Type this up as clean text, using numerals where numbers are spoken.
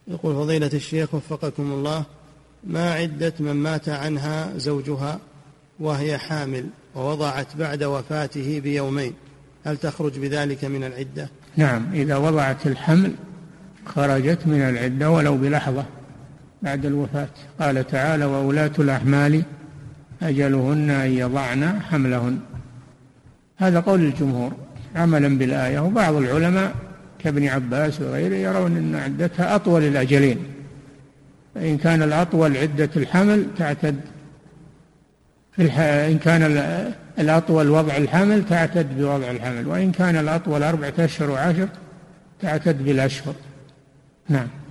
يقول فضيلة الشيخ وفقكم الله، ما عدة من مات عنها زوجها وهي حامل ووضعت بعد وفاته بيومين، هل تخرج بذلك من العدة؟ نعم، إذا وضعت الحمل خرجت من العدة ولو بلحظة بعد الوفاة. قال تعالى: وأولاة الأحمال أجلهن أن يضعن حملهن. هذا قول الجمهور عملا بالآية، وبعض العلماء كابن عباس وغيره يرون أن عدتها أطول الأجلين، فإن كان الأطول عدة الحمل تعتد إن كان الأطول وضع الحمل تعتد بوضع الحمل، وإن كان الأطول 4 أشهر و10 تعتد بالأشهر. نعم.